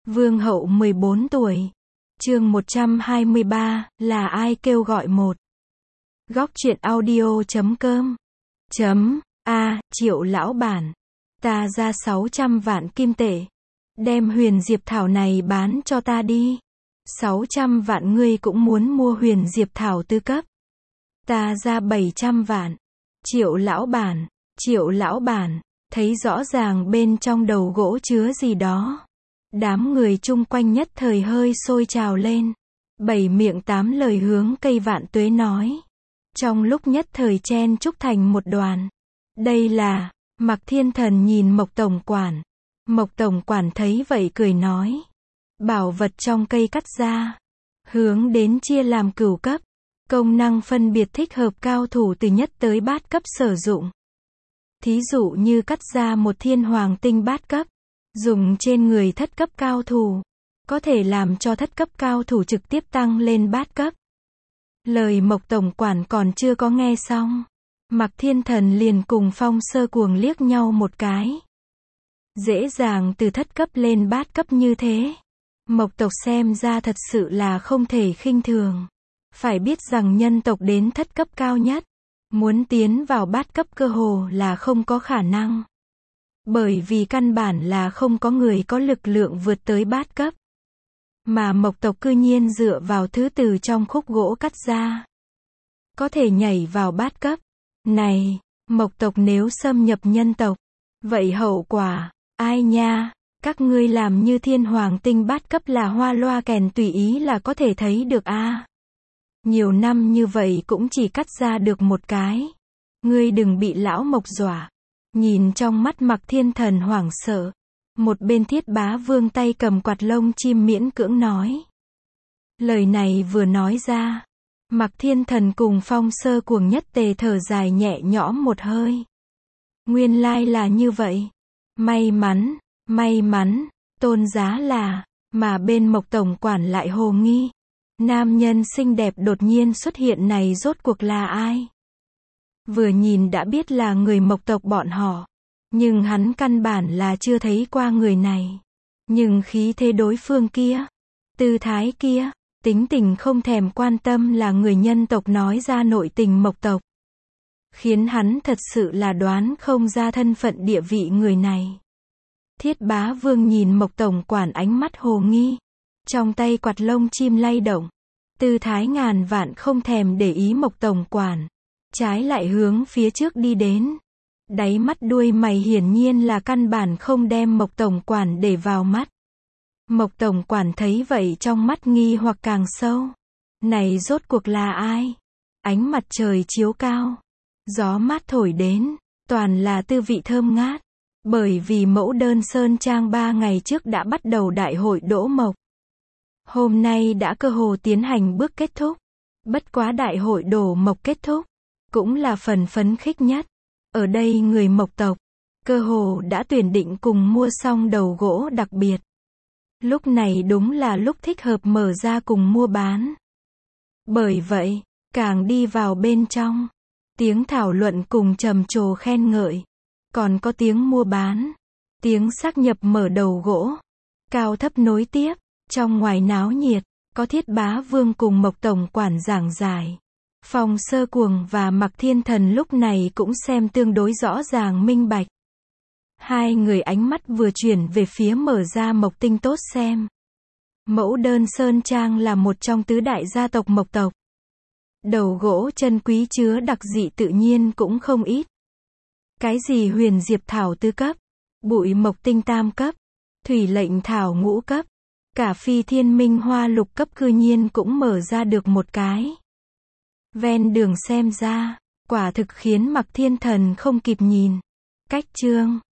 Vương hậu 14 tuổi. Chương 123, là ai kêu gọi một. Góc truyện audio.com. Triệu lão bản. Ta ra 600 vạn kim tệ. Đem huyền diệp thảo này bán cho ta đi. 600 vạn ngươi cũng muốn mua huyền diệp thảo tứ cấp. Ta ra 700 vạn. Triệu lão bản, thấy rõ ràng bên trong đầu gỗ chứa gì đó. Đám người chung quanh nhất thời hơi sôi trào lên. 7 miệng 8 lời hướng cây vạn tuế nói. Trong lúc nhất thời chen chúc thành một đoàn. Đây là, Mạc Thiên Thần nhìn Mộc tổng quản. Mộc tổng quản thấy vậy cười nói. Bảo vật trong cây cắt ra. Hướng đến chia làm cửu cấp. Công năng phân biệt thích hợp cao thủ từ nhất tới bát cấp sử dụng. Thí dụ như cắt ra một thiên hoàng tinh bát cấp. Dùng trên người thất cấp cao thủ. Có thể làm cho thất cấp cao thủ trực tiếp tăng lên bát cấp. Lời Mộc tổng quản còn chưa có nghe xong. Mạc Thiên Thần liền cùng Phong Sơ Cuồng liếc nhau một cái. Dễ dàng từ thất cấp lên bát cấp như thế. Mộc tộc xem ra thật sự là không thể khinh thường. Phải biết rằng nhân tộc đến thất cấp cao nhất. Muốn tiến vào bát cấp cơ hồ là không có khả năng. Bởi vì căn bản là không có người có lực lượng vượt tới bát cấp. Mà Mộc tộc cư nhiên dựa vào thứ từ trong khúc gỗ cắt ra. Có thể nhảy vào bát cấp. Này, Mộc tộc nếu xâm nhập nhân tộc. Vậy hậu quả, ai nha, các ngươi làm như thiên hoàng tinh bát cấp là hoa loa kèn tùy ý là có thể thấy được a. Nhiều năm như vậy cũng chỉ cắt ra được một cái. Ngươi đừng bị lão Mộc dọa. Nhìn trong mắt Mạc Thiên Thần hoảng sợ. Một bên Thiết Bá Vương tay cầm quạt lông chim miễn cưỡng nói. Lời này vừa nói ra. Mạc Thiên Thần cùng Phong Sơ Cuồng nhất tề thở dài nhẹ nhõm một hơi. Nguyên lai là như vậy. May mắn, tôn giá là, mà bên Mộc tổng quản lại hồ nghi. Nam nhân xinh đẹp đột nhiên xuất hiện này rốt cuộc là ai? Vừa nhìn đã biết là người Mộc tộc bọn họ. Nhưng hắn căn bản là chưa thấy qua người này. Nhưng khí thế đối phương kia, tư thái kia, tính tình không thèm quan tâm là người nhân tộc nói ra nội tình Mộc tộc. Khiến hắn thật sự là đoán không ra thân phận địa vị người này. Thiết Bá Vương nhìn Mộc tổng quản ánh mắt hồ nghi. Trong tay quạt lông chim lay động. Tư thái ngàn vạn không thèm để ý Mộc tổng quản. Trái lại hướng phía trước đi đến. Đáy mắt đuôi mày hiển nhiên là căn bản không đem Mộc tổng quản để vào mắt. Mộc tổng quản thấy vậy trong mắt nghi hoặc càng sâu. Này rốt cuộc là ai? Ánh mặt trời chiếu cao. Gió mát thổi đến. Toàn là tư vị thơm ngát. Bởi vì mẫu đơn Sơn Trang 3 ngày trước đã bắt đầu đại hội đỗ mộc. Hôm nay đã cơ hồ tiến hành bước kết thúc. Bất quá đại hội đổ mộc kết thúc. Cũng là phần phấn khích nhất. Ở đây người Mộc tộc. Cơ hồ đã tuyển định cùng mua xong đầu gỗ đặc biệt. Lúc này đúng là lúc thích hợp mở ra cùng mua bán. Bởi vậy, càng đi vào bên trong. Tiếng thảo luận cùng trầm trồ khen ngợi. Còn có tiếng mua bán. Tiếng xác nhập mở đầu gỗ. Cao thấp nối tiếp. Trong ngoài náo nhiệt. Có Thiết Bá Vương cùng Mộc tổng quản giảng giải. Phong Sơ Cuồng và Mạc Thiên Thần lúc này cũng xem tương đối rõ ràng minh bạch. Hai người ánh mắt vừa chuyển về phía mở ra Mộc Tinh tốt xem. Mẫu đơn Sơn Trang là một trong tứ đại gia tộc Mộc tộc. Đầu gỗ chân quý chứa đặc dị tự nhiên cũng không ít. Cái gì huyền diệp thảo tứ cấp, bụi mộc tinh tam cấp, thủy lệnh thảo ngũ cấp, cả phi thiên minh hoa lục cấp cư nhiên cũng mở ra được một cái. Ven đường xem ra, quả thực khiến Mạc Thiên Thần không kịp nhìn. Cách chương